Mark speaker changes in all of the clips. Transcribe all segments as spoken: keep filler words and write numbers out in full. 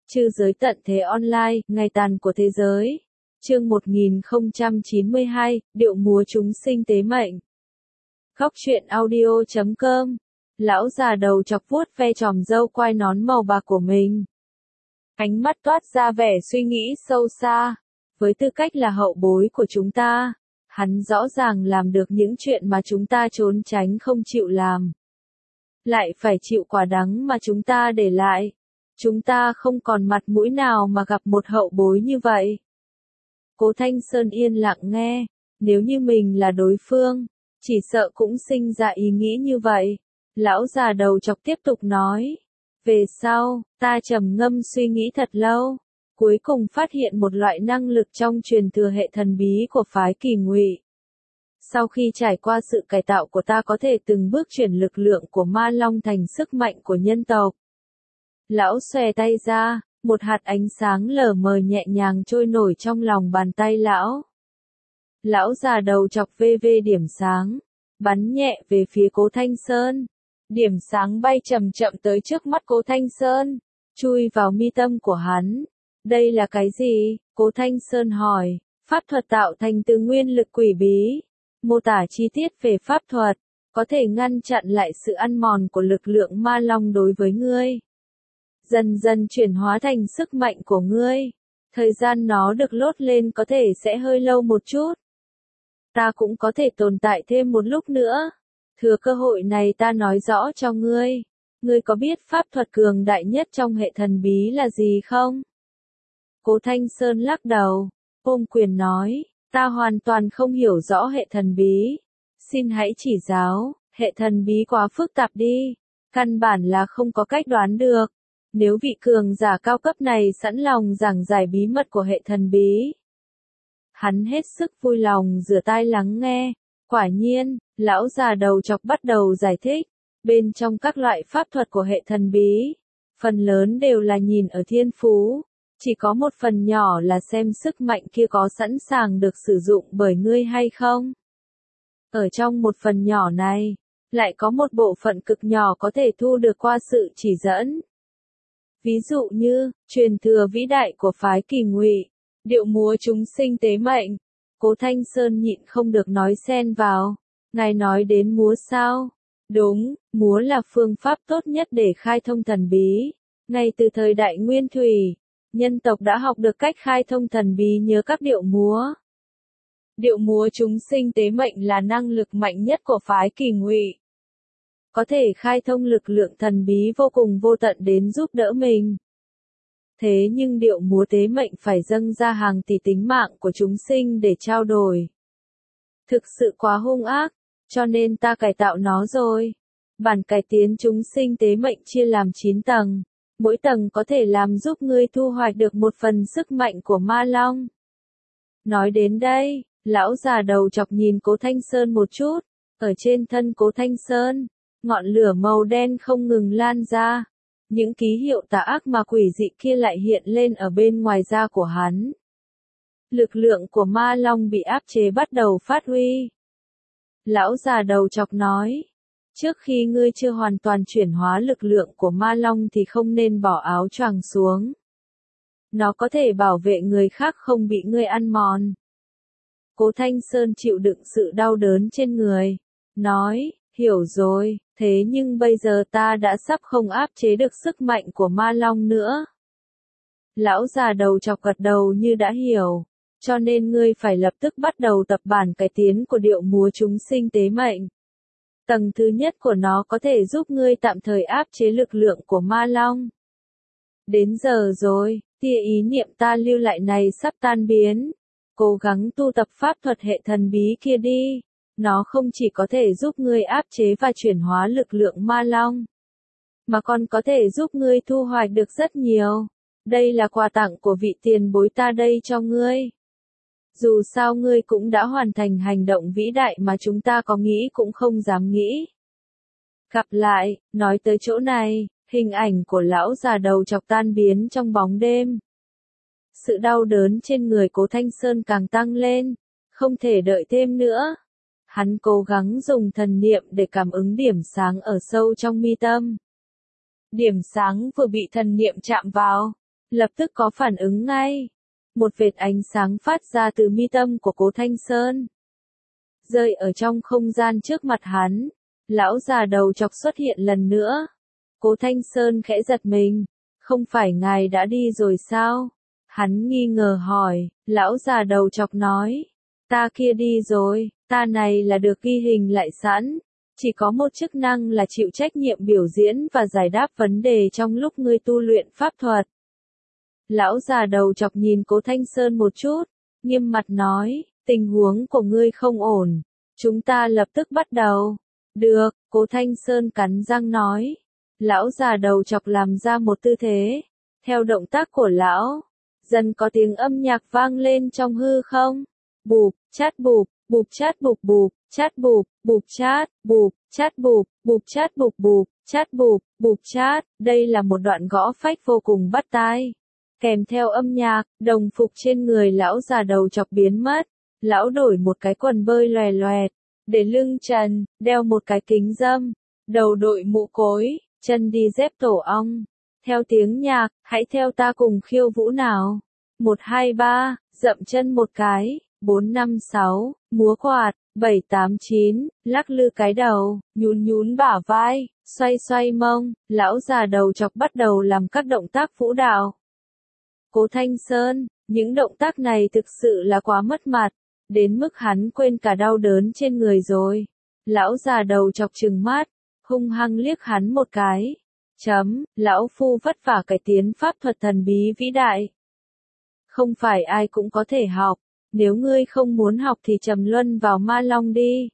Speaker 1: Trư giới tận thế online, ngày tàn của thế giới. Chương một nghìn không trăm chín mươi hai, điệu múa chúng sinh tế mệnh. Góc truyện audio chấm com. Lão già đầu chọc vuốt ve chòm râu quai nón màu bạc của mình. Ánh mắt toát ra vẻ suy nghĩ sâu xa. Với tư cách là hậu bối của chúng ta, hắn rõ ràng làm được những chuyện mà chúng ta trốn tránh không chịu làm. Lại phải chịu quả đắng mà chúng ta để lại. Chúng ta không còn mặt mũi nào mà gặp một hậu bối như vậy. Cố Thanh Sơn yên lặng nghe, nếu như mình là đối phương, chỉ sợ cũng sinh ra ý nghĩ như vậy. Lão già đầu chọc tiếp tục nói, về sau, ta trầm ngâm suy nghĩ thật lâu, cuối cùng phát hiện một loại năng lực trong truyền thừa hệ thần bí của phái Kỳ Ngụy. Sau khi trải qua sự cải tạo của ta có thể từng bước chuyển lực lượng của Ma Long thành sức mạnh của nhân tộc. Lão xòe tay ra, một hạt ánh sáng lờ mờ nhẹ nhàng trôi nổi trong lòng bàn tay lão. Lão già đầu chọc vê vê điểm sáng, bắn nhẹ về phía Cố Thanh Sơn. Điểm sáng bay chậm chậm tới trước mắt Cố Thanh Sơn, chui vào mi tâm của hắn. Đây là cái gì? Cố Thanh Sơn hỏi. Pháp thuật tạo thành từ nguyên lực quỷ bí. Mô tả chi tiết về pháp thuật, có thể ngăn chặn lại sự ăn mòn của lực lượng ma long đối với ngươi. Dần dần chuyển hóa thành sức mạnh của ngươi. Thời gian nó được lốt lên có thể sẽ hơi lâu một chút. Ta cũng có thể tồn tại thêm một lúc nữa. Thừa cơ hội này ta nói rõ cho ngươi. Ngươi có biết pháp thuật cường đại nhất trong hệ thần bí là gì không? Cố Thanh Sơn lắc đầu, ôm quyền nói, ta hoàn toàn không hiểu rõ hệ thần bí. Xin hãy chỉ giáo, hệ thần bí quá phức tạp đi. Căn bản là không có cách đoán được. Nếu vị cường giả cao cấp này sẵn lòng giảng giải bí mật của hệ thần bí. Hắn hết sức vui lòng rửa tai lắng nghe. Quả nhiên, lão già đầu chọc bắt đầu giải thích. Bên trong các loại pháp thuật của hệ thần bí, phần lớn đều là nhìn ở thiên phú. Chỉ có một phần nhỏ là xem sức mạnh kia có sẵn sàng được sử dụng bởi ngươi hay không. Ở trong một phần nhỏ này, lại có một bộ phận cực nhỏ có thể thu được qua sự chỉ dẫn. Ví dụ như, truyền thừa vĩ đại của phái Kỳ Ngụy, điệu múa chúng sinh tế mệnh. Cố Thanh Sơn nhịn không được nói xen vào. Ngài nói đến múa sao? Đúng, múa là phương pháp tốt nhất để khai thông thần bí. Ngay từ thời đại Nguyên Thủy, nhân tộc đã học được cách khai thông thần bí nhờ các điệu múa. Điệu múa chúng sinh tế mệnh là năng lực mạnh nhất của phái Kỳ Ngụy. Có thể khai thông lực lượng thần bí vô cùng vô tận đến giúp đỡ mình. Thế nhưng điệu múa tế mệnh phải dâng ra hàng tỷ tính mạng của chúng sinh để trao đổi. Thực sự quá hung ác, cho nên ta cải tạo nó rồi. Bản cải tiến chúng sinh tế mệnh chia làm chín tầng. Mỗi tầng có thể làm giúp ngươi thu hoạch được một phần sức mạnh của Ma Long. Nói đến đây, lão già đầu chọc nhìn Cố Thanh Sơn một chút. Ở trên thân Cố Thanh Sơn, ngọn lửa màu đen không ngừng lan ra. Những ký hiệu tà ác mà quỷ dị kia lại hiện lên ở bên ngoài da của hắn. Lực lượng của Ma Long bị áp chế bắt đầu phát huy. Lão già đầu chọc nói, trước khi ngươi chưa hoàn toàn chuyển hóa lực lượng của Ma Long thì không nên bỏ áo choàng xuống. Nó có thể bảo vệ người khác không bị ngươi ăn mòn. Cố Thanh Sơn chịu đựng sự đau đớn trên người, nói, hiểu rồi, thế nhưng bây giờ ta đã sắp không áp chế được sức mạnh của Ma Long nữa. Lão già đầu chọc gật đầu như đã hiểu, cho nên ngươi phải lập tức bắt đầu tập bản cải tiến của điệu múa chúng sinh tế mệnh. Tầng thứ nhất của nó có thể giúp ngươi tạm thời áp chế lực lượng của Ma Long. Đến giờ rồi, tia ý niệm ta lưu lại này sắp tan biến. Cố gắng tu tập pháp thuật hệ thần bí kia đi. Nó không chỉ có thể giúp ngươi áp chế và chuyển hóa lực lượng Ma Long, mà còn có thể giúp ngươi thu hoạch được rất nhiều. Đây là quà tặng của vị tiền bối ta đây cho ngươi. Dù sao ngươi cũng đã hoàn thành hành động vĩ đại mà chúng ta có nghĩ cũng không dám nghĩ. Gặp lại, nói tới chỗ này, hình ảnh của lão già đầu chọc tan biến trong bóng đêm. Sự đau đớn trên người Cố Thanh Sơn càng tăng lên, không thể đợi thêm nữa. Hắn cố gắng dùng thần niệm để cảm ứng điểm sáng ở sâu trong mi tâm. Điểm sáng vừa bị thần niệm chạm vào, lập tức có phản ứng ngay. Một vệt ánh sáng phát ra từ mi tâm của Cố Thanh Sơn, rơi ở trong không gian trước mặt hắn. Lão già đầu chọc xuất hiện lần nữa. Cố Thanh Sơn khẽ giật mình. Không phải ngài đã đi rồi sao? Hắn nghi ngờ hỏi. Lão già đầu chọc nói. Ta kia đi rồi, ta này là được ghi hình lại sẵn. Chỉ có một chức năng là chịu trách nhiệm biểu diễn và giải đáp vấn đề trong lúc ngươi tu luyện pháp thuật. Lão già đầu chọc nhìn Cố Thanh Sơn một chút, nghiêm mặt nói, tình huống của ngươi không ổn. Chúng ta lập tức bắt đầu. Được, Cố Thanh Sơn cắn răng nói. Lão già đầu chọc làm ra một tư thế. Theo động tác của lão, dần có tiếng âm nhạc vang lên trong hư không. Bụp, chát bụp, bụp chát bụp bụp, chát bụp, bụp chát, bụp, chát bụp, bụp chát bụp bụp, chát bụp, bụp chát. Đây là một đoạn gõ phách vô cùng bắt tai. Kèm theo âm nhạc, đồng phục trên người lão già đầu chọc biến mất. Lão đổi một cái quần bơi loè loẹt, để lưng trần, đeo một cái kính râm, đầu đội mũ cối, chân đi dép tổ ong. Theo tiếng nhạc, hãy theo ta cùng khiêu vũ nào. Một hai ba, dậm chân một cái. Bốn năm sáu, múa quạt. Bảy tám chín, lắc lư cái đầu, nhún nhún bả vai, xoay xoay mông. Lão già đầu chọc bắt đầu làm các động tác vũ đạo. Cố Thanh Sơn, những động tác này thực sự là quá mất mặt, đến mức hắn quên cả đau đớn trên người rồi. Lão già đầu chọc trừng mắt, hung hăng liếc hắn một cái. Chấm, lão phu vất vả cái tiến pháp thuật thần bí vĩ đại. Không phải ai cũng có thể học, nếu ngươi không muốn học thì trầm luân vào ma long đi.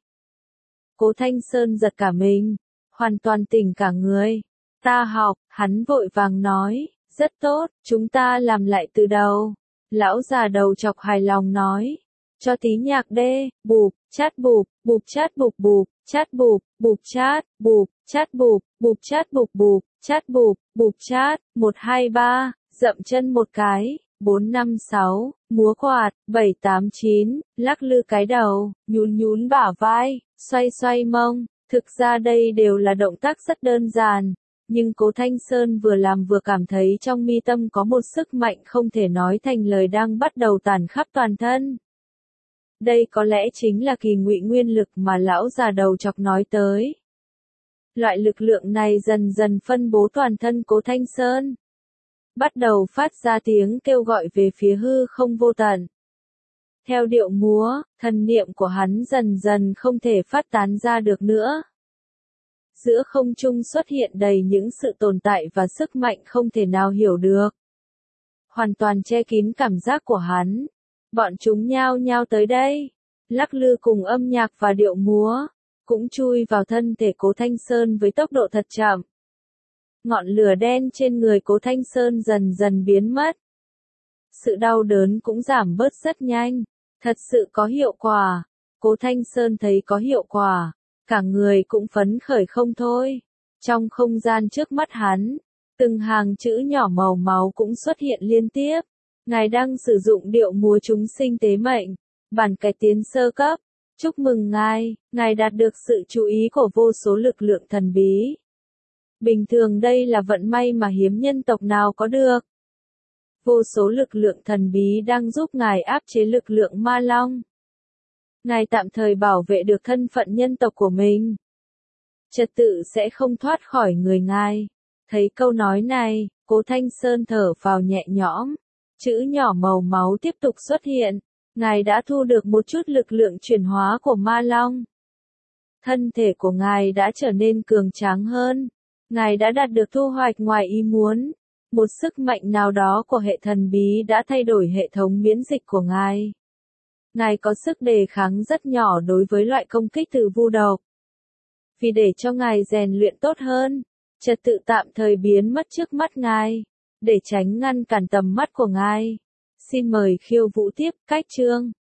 Speaker 1: Cố Thanh Sơn giật cả mình, hoàn toàn tỉnh cả người. Ta học, hắn vội vàng nói, rất tốt, chúng ta làm lại từ đầu. Lão già đầu chọc hài lòng nói, cho tí nhạc đê, bụp, chát bụp, bụp chát bụp bụp, chát bụp, bụp chát, bụp, chát bụp, bụp chát bụp bụp, chát bụp, bụp chát. Một hai ba, dậm chân một cái. Bốn năm sáu, múa quạt. Bảy tám chín, lắc lư cái đầu, nhún nhún bả vai, xoay xoay mông. Thực ra đây đều là động tác rất đơn giản, nhưng Cố Thanh Sơn vừa làm vừa cảm thấy trong mi tâm có một sức mạnh không thể nói thành lời đang bắt đầu tản khắp toàn thân. Đây có lẽ chính là kỳ ngụy nguyên lực mà lão già đầu chọc nói tới. Loại lực lượng này dần dần phân bố toàn thân Cố Thanh Sơn, bắt đầu phát ra tiếng kêu gọi về phía hư không vô tận. Theo điệu múa, thần niệm của hắn dần dần không thể phát tán ra được nữa. Giữa không trung xuất hiện đầy những sự tồn tại và sức mạnh không thể nào hiểu được. Hoàn toàn che kín cảm giác của hắn. Bọn chúng nhao nhao tới đây, lắc lư cùng âm nhạc và điệu múa, cũng chui vào thân thể Cố Thanh Sơn với tốc độ thật chậm. Ngọn lửa đen trên người Cố Thanh Sơn dần dần biến mất. Sự đau đớn cũng giảm bớt rất nhanh, thật sự có hiệu quả. Cố Thanh Sơn thấy có hiệu quả, cả người cũng phấn khởi không thôi. Trong không gian trước mắt hắn, từng hàng chữ nhỏ màu máu cũng xuất hiện liên tiếp. Ngài đang sử dụng điệu múa chúng sinh tế mệnh, bản cải tiến sơ cấp. Chúc mừng ngài, ngài đạt được sự chú ý của vô số lực lượng thần bí. Bình thường đây là vận may mà hiếm nhân tộc nào có được. Vô số lực lượng thần bí đang giúp ngài áp chế lực lượng ma long. Ngài tạm thời bảo vệ được thân phận nhân tộc của mình. Trật tự sẽ không thoát khỏi người ngài. Thấy câu nói này, Cố Thanh Sơn thở phào nhẹ nhõm. Chữ nhỏ màu máu tiếp tục xuất hiện. Ngài đã thu được một chút lực lượng chuyển hóa của ma long. Thân thể của ngài đã trở nên cường tráng hơn. Ngài đã đạt được thu hoạch ngoài ý muốn. Một sức mạnh nào đó của hệ thần bí đã thay đổi hệ thống miễn dịch của ngài. Ngài có sức đề kháng rất nhỏ đối với loại công kích từ vu độc. Vì để cho ngài rèn luyện tốt hơn, trật tự tạm thời biến mất trước mắt ngài, để tránh ngăn cản tầm mắt của ngài. Xin mời khiêu vũ tiếp, cách chương.